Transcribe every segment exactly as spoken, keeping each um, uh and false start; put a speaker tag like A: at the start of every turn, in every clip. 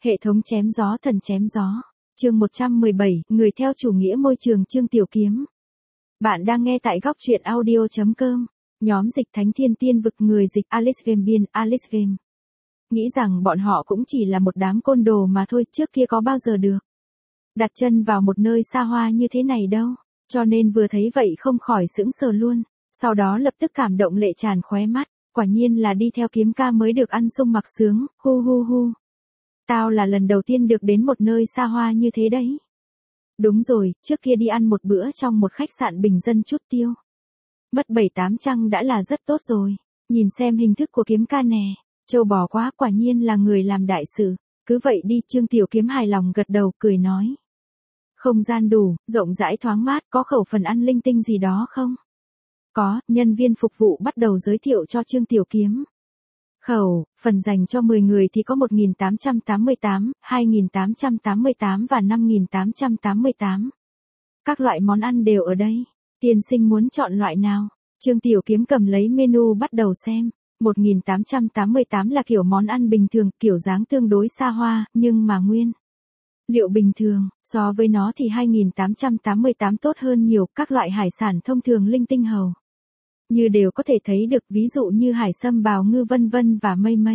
A: Hệ thống chém gió thần chém gió. Chương một trăm mười bảy, người theo chủ nghĩa môi trường Trương Tiểu Kiếm. Bạn đang nghe tại góc truyện audio chấm com. Nhóm dịch Thánh Thiên Tiên Vực, người dịch Alice Game biên Alice Game. Nghĩ rằng bọn họ cũng chỉ là một đám côn đồ mà thôi, trước kia có bao giờ được đặt chân vào một nơi xa hoa như thế này đâu, cho nên vừa thấy vậy không khỏi sững sờ luôn, sau đó lập tức cảm động lệ tràn khóe mắt, quả nhiên là đi theo Kiếm ca mới được ăn sung mặc sướng, hu hu hu. Tao là lần đầu tiên được đến một nơi xa hoa như thế đấy. Đúng rồi, trước kia đi ăn một bữa trong một khách sạn bình dân chút tiêu. Mất bảy tám chăng đã là rất tốt rồi, nhìn xem hình thức của Kiếm ca nè, trâu bò quá, quả nhiên là người làm đại sự. Cứ vậy đi, Trương Tiểu Kiếm hài lòng gật đầu cười nói. Không gian đủ, rộng rãi thoáng mát, có khẩu phần ăn linh tinh gì đó không? Có, nhân viên phục vụ bắt đầu giới thiệu cho Trương Tiểu Kiếm. Khẩu, phần dành cho mười người thì có một nghìn tám trăm tám mươi tám, hai nghìn tám trăm tám mươi tám và năm nghìn tám trăm tám mươi tám. Các loại món ăn đều ở đây. Tiên sinh muốn chọn loại nào? Trương Tiểu Kiếm cầm lấy menu bắt đầu xem. một nghìn tám trăm tám mươi tám là kiểu món ăn bình thường, kiểu dáng tương đối xa hoa, nhưng mà nguyên liệu bình thường, so với nó thì hai nghìn tám trăm tám mươi tám tốt hơn nhiều, các loại hải sản thông thường linh tinh hầu như đều có thể thấy được, ví dụ như hải sâm, bào ngư vân vân và mây mây.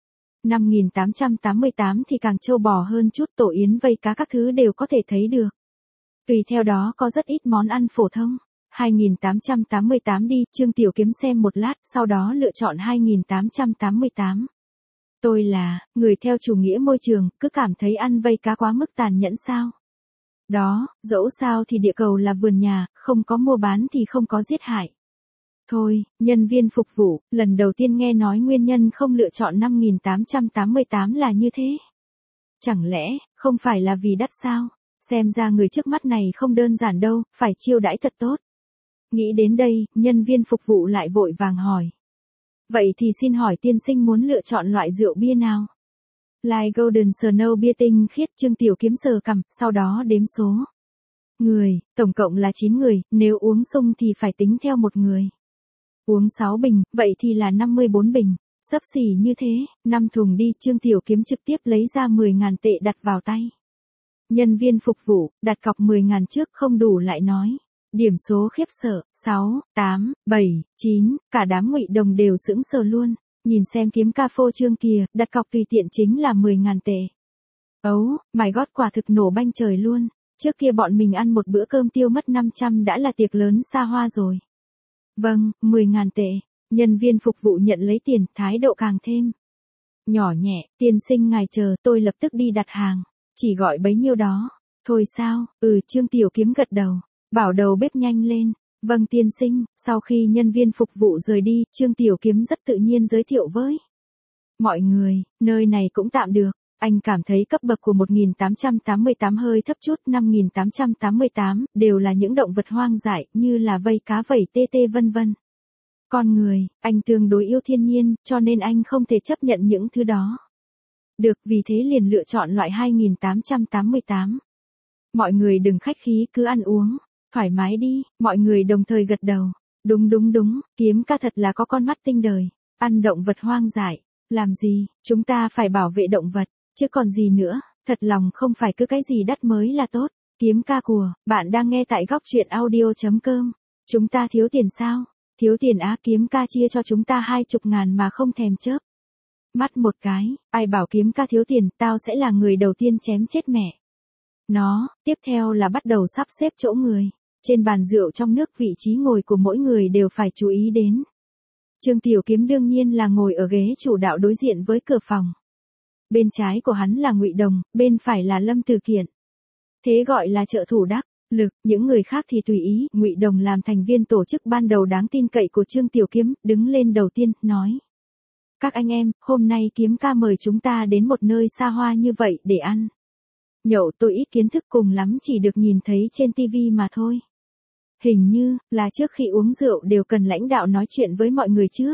A: năm nghìn tám trăm tám mươi tám thì càng trâu bò hơn chút, tổ yến vây cá các thứ đều có thể thấy được. Tùy theo đó có rất ít món ăn phổ thông. hai nghìn tám trăm tám mươi tám đi, Trương Tiểu Kiếm xem một lát, sau đó lựa chọn hai nghìn tám trăm tám mươi tám. Tôi là người theo chủ nghĩa môi trường, cứ cảm thấy ăn vây cá quá mức tàn nhẫn sao? Đó, dẫu sao thì địa cầu là vườn nhà, không có mua bán thì không có giết hại. Thôi, nhân viên phục vụ, lần đầu tiên nghe nói nguyên nhân không lựa chọn năm nghìn tám trăm tám mươi tám là như thế. Chẳng lẽ, không phải là vì đắt sao? Xem ra người trước mắt này không đơn giản đâu, phải chiêu đãi thật tốt. Nghĩ đến đây, nhân viên phục vụ lại vội vàng hỏi. Vậy thì xin hỏi tiên sinh muốn lựa chọn loại rượu bia nào? Lai Golden Snow bia tinh khiết. Trương Tiểu Kiếm sờ cằm, sau đó đếm số người, tổng cộng là chín người, nếu uống sung thì phải tính theo một người. Uống sáu bình, vậy thì là năm mươi bốn bình, xấp xỉ như thế, năm thùng đi. Trương Tiểu Kiếm trực tiếp lấy ra mười nghìn tệ đặt vào tay. Nhân viên phục vụ, đặt cọc mười nghìn trước, không đủ lại nói. Điểm số khiếp sợ, sáu, tám, bảy, chín, cả đám Ngụy Đồng đều sững sờ luôn, nhìn xem Kiếm ca phô trương kìa, đặt cọc tùy tiện chính là mười nghìn tệ. Ấu, oh, my god, quả thực nổ banh trời luôn, trước kia bọn mình ăn một bữa cơm tiêu mất năm trăm đã là tiệc lớn xa hoa rồi. Vâng, mười nghìn tệ, nhân viên phục vụ nhận lấy tiền, thái độ càng thêm nhỏ nhẹ, tiên sinh ngài chờ, tôi lập tức đi đặt hàng, chỉ gọi bấy nhiêu đó. Thôi sao, ừ, Trương Tiểu Kiếm gật đầu. Bảo đầu bếp nhanh lên. Vâng tiên sinh. Sau khi nhân viên phục vụ rời đi, Trương Tiểu Kiếm rất tự nhiên giới thiệu với mọi người, nơi này cũng tạm được. Anh cảm thấy cấp bậc của một nghìn tám trăm tám mươi tám hơi thấp chút. Năm nghìn tám trăm tám mươi tám đều là những động vật hoang dại, như là vây cá, vẩy tê tê vân vân. Con người, anh tương đối yêu thiên nhiên, cho nên anh không thể chấp nhận những thứ đó. Được, vì thế liền lựa chọn loại hai nghìn tám trăm tám mươi tám. Mọi người đừng khách khí, cứ ăn uống thoải mái đi. Mọi người đồng thời gật đầu. Đúng đúng đúng, Kiếm ca thật là có con mắt tinh đời. Ăn động vật hoang dại, làm gì, chúng ta phải bảo vệ động vật, chứ còn gì nữa, thật lòng không phải cứ cái gì đắt mới là tốt. Kiếm ca của, bạn đang nghe tại góc truyện audio chấm com. Chúng ta thiếu tiền sao? Thiếu tiền á? Kiếm ca chia cho chúng ta hai chục ngàn mà không thèm chớp mắt một cái. Ai bảo Kiếm ca thiếu tiền, tao sẽ là người đầu tiên chém chết mẹ nó. Tiếp theo là bắt đầu sắp xếp chỗ người. Trên bàn rượu trong nước, vị trí ngồi của mỗi người đều phải chú ý đến. Trương Tiểu Kiếm đương nhiên là ngồi ở ghế chủ đạo đối diện với cửa phòng. Bên trái của hắn là Ngụy Đồng, bên phải là Lâm Từ Kiện. Thế gọi là trợ thủ đắc lực, những người khác thì tùy ý. Ngụy Đồng làm thành viên tổ chức ban đầu đáng tin cậy của Trương Tiểu Kiếm, đứng lên đầu tiên, nói. Các anh em, hôm nay Kiếm ca mời chúng ta đến một nơi xa hoa như vậy để ăn nhậu, tôi ít kiến thức, cùng lắm chỉ được nhìn thấy trên tivi mà thôi. Hình như là trước khi uống rượu đều cần lãnh đạo nói chuyện với mọi người trước.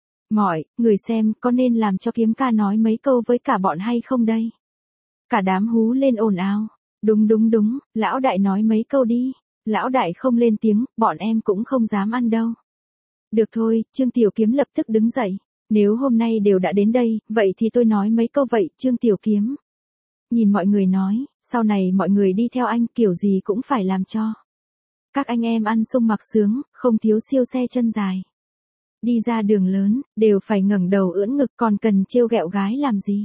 A: Mọi người xem có nên làm cho Kiếm ca nói mấy câu với cả bọn hay không đây? Cả đám hú lên ồn ào. Đúng đúng đúng, lão đại nói mấy câu đi. Lão đại không lên tiếng, bọn em cũng không dám ăn đâu. Được thôi, Trương Tiểu Kiếm lập tức đứng dậy. Nếu hôm nay đều đã đến đây, vậy thì tôi nói mấy câu vậy. Trương Tiểu Kiếm nhìn mọi người nói, sau này mọi người đi theo anh kiểu gì cũng phải làm cho các anh em ăn sung mặc sướng, không thiếu siêu xe chân dài. Đi ra đường lớn, đều phải ngẩng đầu ưỡn ngực, còn cần trêu ghẹo gái làm gì.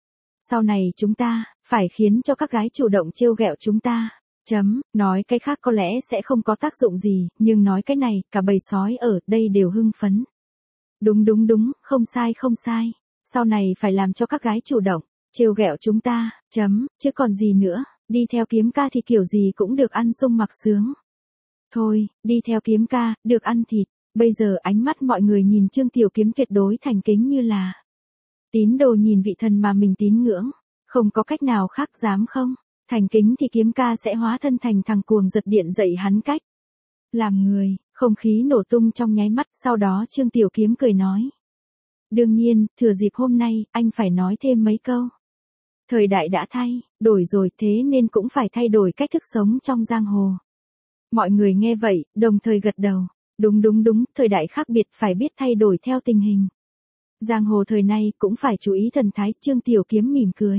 A: Sau này chúng ta, phải khiến cho các gái chủ động trêu ghẹo chúng ta. Chấm, nói cái khác có lẽ sẽ không có tác dụng gì, nhưng nói cái này, cả bầy sói ở đây đều hưng phấn. Đúng đúng đúng, không sai không sai. Sau này phải làm cho các gái chủ động trêu ghẹo chúng ta, chấm, chứ còn gì nữa, đi theo kiếm ca thì kiểu gì cũng được ăn sung mặc sướng. Thôi, đi theo kiếm ca, được ăn thịt. Bây giờ ánh mắt mọi người nhìn Trương Tiểu Kiếm tuyệt đối thành kính như là tín đồ nhìn vị thần mà mình tín ngưỡng. Không có cách nào khác, dám không? Thành kính thì kiếm ca sẽ hóa thân thành thằng cuồng giật điện dạy hắn cách làm người. Không khí nổ tung trong nháy mắt, sau đó Trương Tiểu Kiếm cười nói. Đương nhiên, thừa dịp hôm nay, anh phải nói thêm mấy câu. Thời đại đã thay, đổi rồi, thế nên cũng phải thay đổi cách thức sống trong giang hồ. Mọi người nghe vậy, đồng thời gật đầu. Đúng đúng đúng, thời đại khác biệt phải biết thay đổi theo tình hình. Giang hồ thời nay cũng phải chú ý thần thái. Trương Tiểu Kiếm mỉm cười.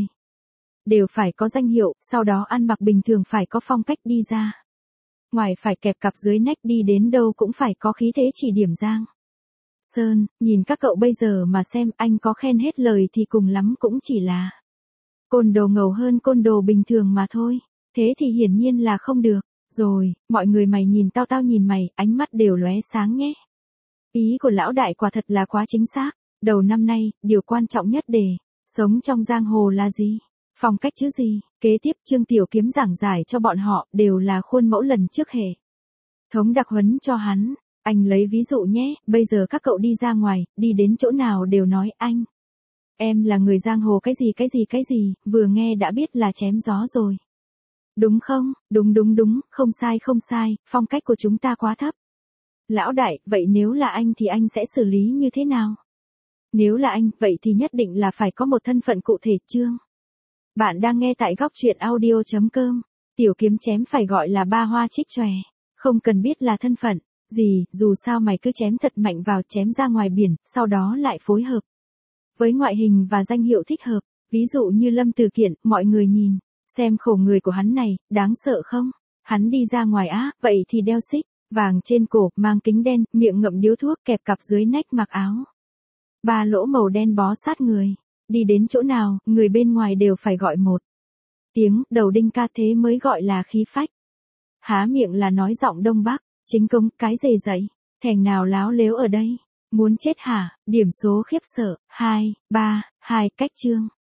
A: Đều phải có danh hiệu, sau đó ăn mặc bình thường phải có phong cách đi ra. Ngoài phải kẹp cặp dưới nách, đi đến đâu cũng phải có khí thế chỉ điểm Giang Sơn. Nhìn các cậu bây giờ mà xem, anh có khen hết lời thì cùng lắm cũng chỉ là côn đồ ngầu hơn côn đồ bình thường mà thôi. Thế thì hiển nhiên là không được. Rồi, mọi người mày nhìn tao tao nhìn mày, ánh mắt đều lóe sáng nhé. Ý của lão đại quả thật là quá chính xác. Đầu năm nay, điều quan trọng nhất để sống trong giang hồ là gì? Phong cách chứ gì? Kế tiếp Trương Tiểu Kiếm giảng giải cho bọn họ đều là khuôn mẫu lần trước hệ thống đặc huấn cho hắn. Anh lấy ví dụ nhé, bây giờ các cậu đi ra ngoài, đi đến chỗ nào đều nói anh. Em là người giang hồ cái gì cái gì cái gì, vừa nghe đã biết là chém gió rồi. Đúng không? Đúng đúng đúng, không sai không sai, phong cách của chúng ta quá thấp. Lão đại, vậy nếu là anh thì anh sẽ xử lý như thế nào? Nếu là anh, vậy thì nhất định là phải có một thân phận cụ thể. Chương. Bạn đang nghe tại góc truyện audio chấm com. Tiểu Kiếm chém phải gọi là ba hoa trích chòe. Không cần biết là thân phận gì, dù sao mày cứ chém thật mạnh vào, chém ra ngoài biển, sau đó lại phối hợp với ngoại hình và danh hiệu thích hợp. Ví dụ như Lâm Từ Kiện, mọi người nhìn xem khổ người của hắn này, đáng sợ không? Hắn đi ra ngoài á, vậy thì đeo xích vàng trên cổ, mang kính đen, miệng ngậm điếu thuốc, kẹp cặp dưới nách, mặc áo ba lỗ màu đen bó sát người. Đi đến chỗ nào, người bên ngoài đều phải gọi một tiếng đầu đinh ca, thế mới gọi là khí phách. Há miệng là nói giọng Đông Bắc, chính công, cái dề dậy, thèm nào láo lếu ở đây, muốn chết hả? Điểm số khiếp sợ, hai, ba, hai, cách chương.